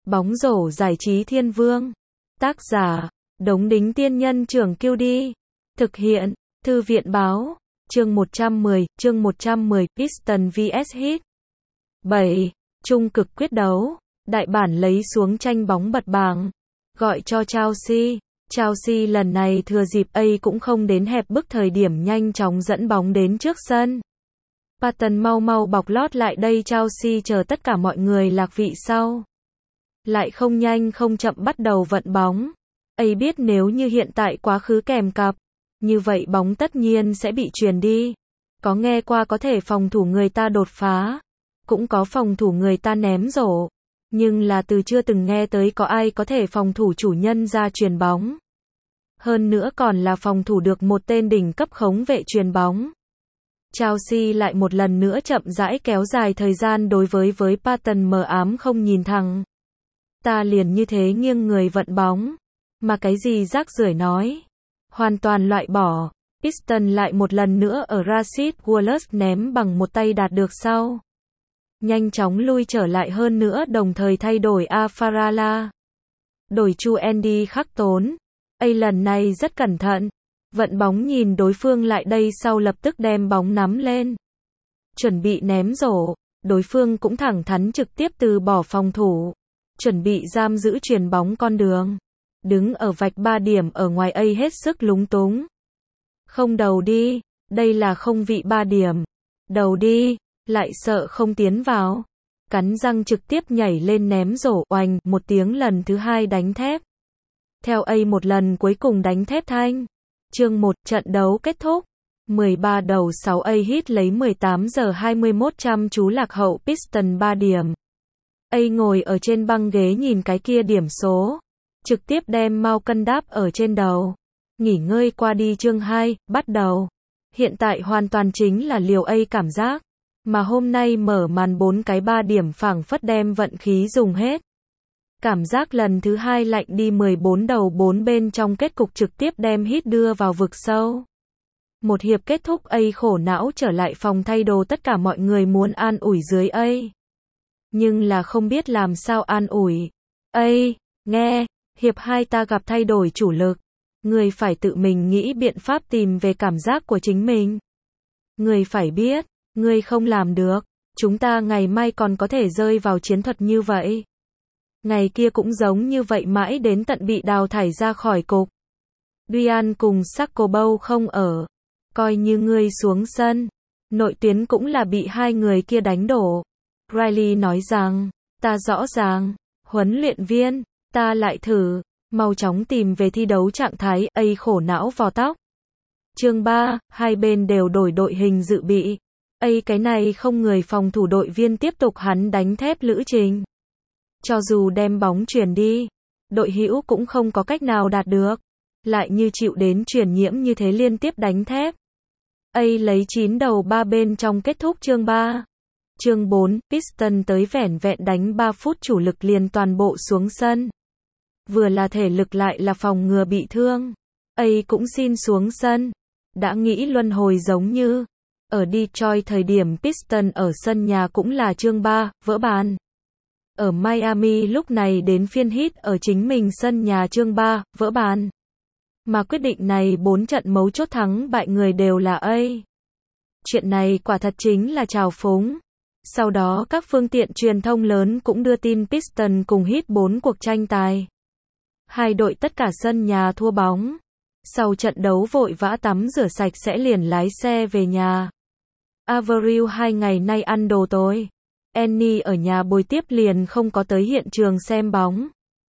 Bóng rổ giải trí thiên vương. Tác giả, Đống Đính Tiên Nhân Trưởng Kiêu Đi. Thực hiện, Thư viện Báo. Chương 110, Piston vs Heat. 7. Trung cực quyết đấu. Đại bản lấy xuống tranh bóng bật bảng. Gọi cho Chelsea. Chelsea lần này thừa dịp A cũng không đến hẹp bức thời điểm nhanh chóng dẫn bóng đến trước sân. Patton mau mau bọc lót lại đây, Chelsea chờ tất cả mọi người lạc vị sau. Lại không nhanh không chậm bắt đầu vận bóng. A biết nếu như hiện tại quá khứ kèm cặp, như vậy bóng tất nhiên sẽ bị chuyền đi. Có nghe qua có thể phòng thủ người ta đột phá, cũng có phòng thủ người ta ném rổ, nhưng là từ chưa từng nghe tới có ai có thể phòng thủ chủ nhân ra chuyền bóng. Hơn nữa còn là phòng thủ được một tên đỉnh cấp khống vệ chuyền bóng. Chelsea lại một lần nữa chậm rãi kéo dài thời gian đối với Patton mờ ám không nhìn thẳng. Ta liền như thế nghiêng người vận bóng. Mà cái gì rác rưởi nói. Hoàn toàn loại bỏ. Piston lại một lần nữa ở Rasheed Wallace ném bằng một tay đạt được sau. Nhanh chóng lui trở lại hơn nữa đồng thời thay đổi Afarala. Đổi Chu Andy khắc tốn. A lần này rất cẩn thận. Vận bóng nhìn đối phương lại đây sau lập tức đem bóng nắm lên. Chuẩn bị ném rổ. Đối phương cũng thẳng thắn trực tiếp từ bỏ phòng thủ. Chuẩn bị giam giữ chuyền bóng con đường. Đứng ở vạch 3 điểm ở ngoài A hết sức lúng túng. Không đầu đi, đây là không vị 3 điểm. Đầu đi, lại sợ không tiến vào. Cắn răng trực tiếp nhảy lên ném rổ, oành, một tiếng lần thứ hai đánh thép. Theo A một lần cuối cùng đánh thép thanh. Chương 1, trận đấu kết thúc. 13-6 A Heat lấy 18-21 chăm chú lạc hậu Piston 3 điểm. A ngồi ở trên băng ghế nhìn cái kia điểm số. Trực tiếp đem mau cân đáp ở trên đầu. Nghỉ ngơi qua đi. Chương 2, bắt đầu. Hiện tại hoàn toàn chính là liều A cảm giác. Mà hôm nay mở màn 4 cái 3 điểm phảng phất đem vận khí dùng hết. Cảm giác lần thứ hai lạnh đi 14-4 bên trong kết cục trực tiếp đem Heat đưa vào vực sâu. Một hiệp kết thúc A khổ não trở lại phòng thay đồ, tất cả mọi người muốn an ủi dưới A. Nhưng là không biết làm sao an ủi. A, nghe, hiệp 2 ta gặp thay đổi chủ lực. Người phải tự mình nghĩ biện pháp tìm về cảm giác của chính mình. Người phải biết, người không làm được. Chúng ta ngày mai còn có thể rơi vào chiến thuật như vậy. Ngày kia cũng giống như vậy mãi đến tận bị đào thải ra khỏi cục. Duyan cùng Saccobow không ở. Coi như ngươi xuống sân. Nội tuyến cũng là bị hai người kia đánh đổ. Riley nói rằng, ta rõ ràng, huấn luyện viên, ta lại thử, mau chóng tìm về thi đấu trạng thái. A khổ não vò tóc. Chương 3, hai bên đều đổi đội hình dự bị. A cái này không người phòng thủ đội viên tiếp tục hắn đánh thép lữ trình. Cho dù đem bóng chuyển đi, đội hữu cũng không có cách nào đạt được. Lại như chịu đến truyền nhiễm như thế liên tiếp đánh thép. A lấy 9 đầu 3 bên trong kết thúc chương 3. Chương 4, Piston tới vẻn vẹn đánh 3 phút chủ lực liền toàn bộ xuống sân. Vừa là thể lực lại là phòng ngừa bị thương. A cũng xin xuống sân. Đã nghĩ luân hồi giống như ở Detroit thời điểm Piston ở sân nhà cũng là chương 3, vỡ bàn. Ở Miami lúc này đến phiên Heat ở chính mình sân nhà chương 3, vỡ bàn. Mà quyết định này 4 trận mấu chốt thắng bại người đều là A. Chuyện này quả thật chính là trào phúng. Sau đó các phương tiện truyền thông lớn cũng đưa tin Piston cùng Heat 4 cuộc tranh tài. Hai đội tất cả sân nhà thua bóng. Sau trận đấu vội vã tắm rửa sạch sẽ liền lái xe về nhà. Avril 2 ngày nay ăn đồ tối. Annie ở nhà bồi tiếp liền không có tới hiện trường xem bóng.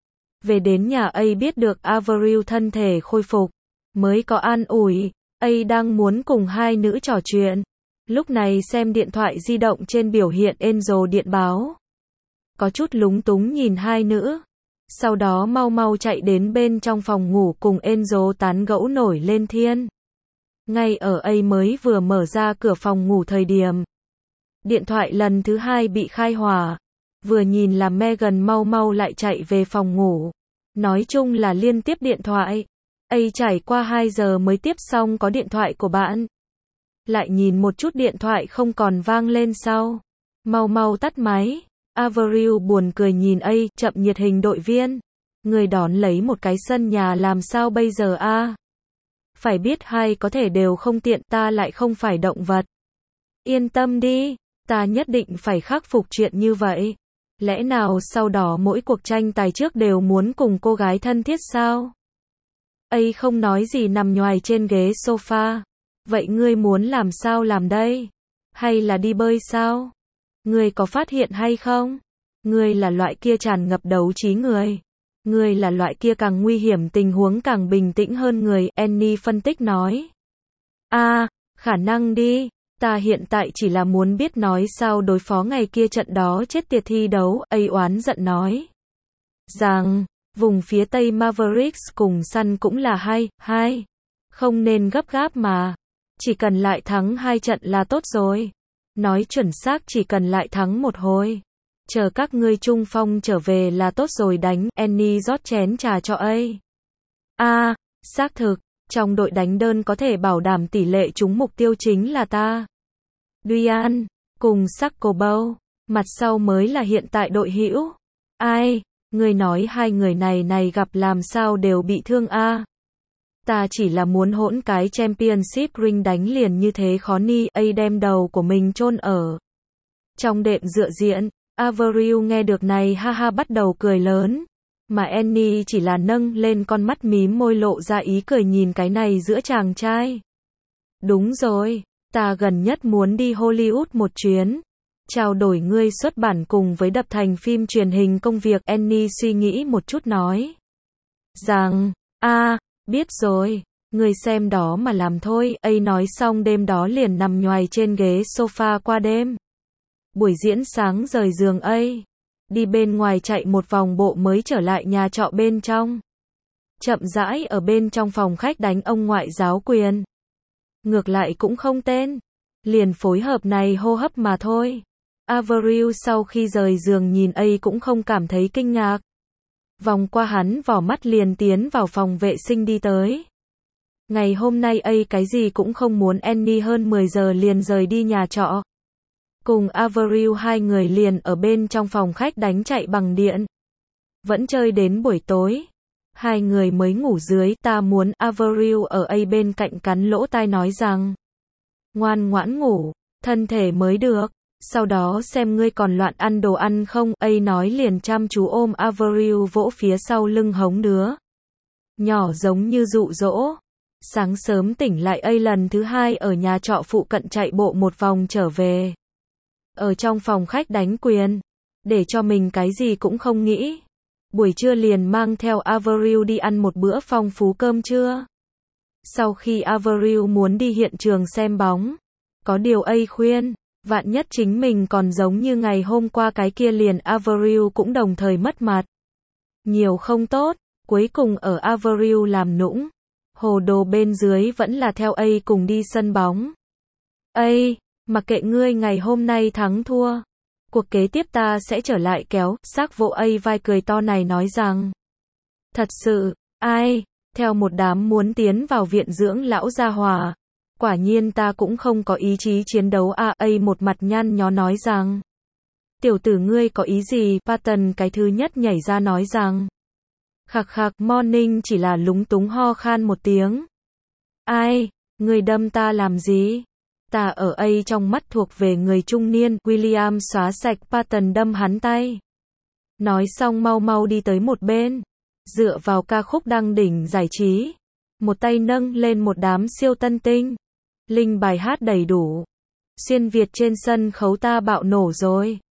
Về đến nhà A biết được Avril thân thể khôi phục. Mới có an ủi. A đang muốn cùng hai nữ trò chuyện. Lúc này xem điện thoại di động trên biểu hiện Angel điện báo. Có chút lúng túng nhìn hai nữ. Sau đó mau mau chạy đến bên trong phòng ngủ cùng Angel tán gẫu nổi lên thiên. Ngay ở A mới vừa mở ra cửa phòng ngủ thời điểm. Điện thoại lần thứ hai bị khai hỏa. Vừa nhìn là Megan mau mau lại chạy về phòng ngủ. Nói chung là liên tiếp điện thoại. A trải qua 2 giờ mới tiếp xong có điện thoại của bạn. Lại nhìn một chút điện thoại không còn vang lên sau. Mau mau tắt máy. Avril buồn cười nhìn chậm nhiệt hình đội viên. Người đón lấy một cái sân nhà làm sao bây giờ a? Phải biết hai có thể đều không tiện, ta lại không phải động vật. Yên tâm đi, ta nhất định phải khắc phục chuyện như vậy. Lẽ nào sau đó mỗi cuộc tranh tài trước đều muốn cùng cô gái thân thiết sao? Không nói gì nằm nhoài trên ghế sofa. Vậy ngươi muốn làm sao làm đây? Hay là đi bơi sao? Ngươi có phát hiện hay không? Ngươi là loại kia tràn ngập đấu trí người. Ngươi là loại kia càng nguy hiểm tình huống càng bình tĩnh hơn người, Annie phân tích nói. Khả năng đi. Ta hiện tại chỉ là muốn biết nói sao đối phó ngày kia trận đó chết tiệt thi đấu, oán giận nói. Rằng, vùng phía Tây Mavericks cùng Sun cũng là hai. Không nên gấp gáp mà. Chỉ cần lại thắng 2 trận là tốt rồi. Nói chuẩn xác chỉ cần lại thắng một hồi. Chờ các ngươi trung phong trở về là tốt rồi đánh, Annie rót chén trà cho xác thực, trong đội đánh đơn có thể bảo đảm tỷ lệ trúng mục tiêu chính là ta. Duyan, cùng Saccobow, mặt sau mới là hiện tại đội hữu. Người nói hai người này gặp làm sao đều bị thương Ta chỉ là muốn hỗn cái Championship ring đánh liền như thế khó ni, đem đầu của mình chôn ở trong đệm dựa diện. Avril nghe được này ha ha bắt đầu cười lớn, mà Annie chỉ là nâng lên con mắt mím môi lộ ra ý cười nhìn cái này giữa chàng trai. Đúng rồi, ta gần nhất muốn đi Hollywood một chuyến, trao đổi ngươi xuất bản cùng với đập thành phim truyền hình công việc. Annie suy nghĩ một chút nói rằng, biết rồi, ngươi xem đó mà làm thôi. Nói xong đêm đó liền nằm nhoài trên ghế sofa qua đêm. Buổi diễn sáng rời giường đi bên ngoài chạy một vòng bộ mới trở lại nhà trọ bên trong. Chậm rãi ở bên trong phòng khách đánh ông ngoại giáo quyền. Ngược lại cũng không tên. Liền phối hợp này hô hấp mà thôi. Avril sau khi rời giường nhìn cũng không cảm thấy kinh ngạc. Vòng qua hắn vỏ mắt liền tiến vào phòng vệ sinh đi tới. Ngày hôm nay cái gì cũng không muốn, Annie hơn 10 giờ liền rời đi nhà trọ. Cùng Avril hai người liền ở bên trong phòng khách đánh chạy bằng điện. Vẫn chơi đến buổi tối. Hai người mới ngủ dưới, ta muốn. Avril ở bên cạnh cắn lỗ tai nói rằng. Ngoan ngoãn ngủ, thân thể mới được. Sau đó xem ngươi còn loạn ăn đồ ăn không. Nói liền chăm chú ôm Avril vỗ phía sau lưng hống đứa nhỏ giống như dụ dỗ. Sáng sớm tỉnh lại lần thứ 2 ở nhà trọ phụ cận chạy bộ một vòng trở về. Ở trong phòng khách đánh quyền, để cho mình cái gì cũng không nghĩ. Buổi trưa liền mang theo Avril đi ăn một bữa phong phú cơm trưa. Sau khi Avril muốn đi hiện trường xem bóng, có điều khuyên, vạn nhất chính mình còn giống như ngày hôm qua cái kia liền Avril cũng đồng thời mất mặt. Nhiều không tốt, cuối cùng ở Avril làm nũng. Hồ đồ bên dưới vẫn là theo cùng đi sân bóng. Mặc kệ ngươi ngày hôm nay thắng thua. Cuộc kế tiếp ta sẽ trở lại kéo, xác vỗ vai cười to này nói rằng. Thật sự, theo một đám muốn tiến vào viện dưỡng lão gia hỏa. Quả nhiên ta cũng không có ý chí chiến đấu một mặt nhăn nhó nói rằng. Tiểu tử ngươi có ý gì? Patton cái thứ nhất nhảy ra nói rằng. Khạc khạc, Morning chỉ là lúng túng ho khan một tiếng. Ngươi đâm ta làm gì? Ta ở trong mắt thuộc về người trung niên. William xóa sạch Patton đâm hắn tay. Nói xong mau mau đi tới một bên. Dựa vào ca khúc đăng đỉnh giải trí. Một tay nâng lên một đám siêu tân tinh. Linh bài hát đầy đủ. Xuyên Việt trên sân khấu ta bạo nổ rồi.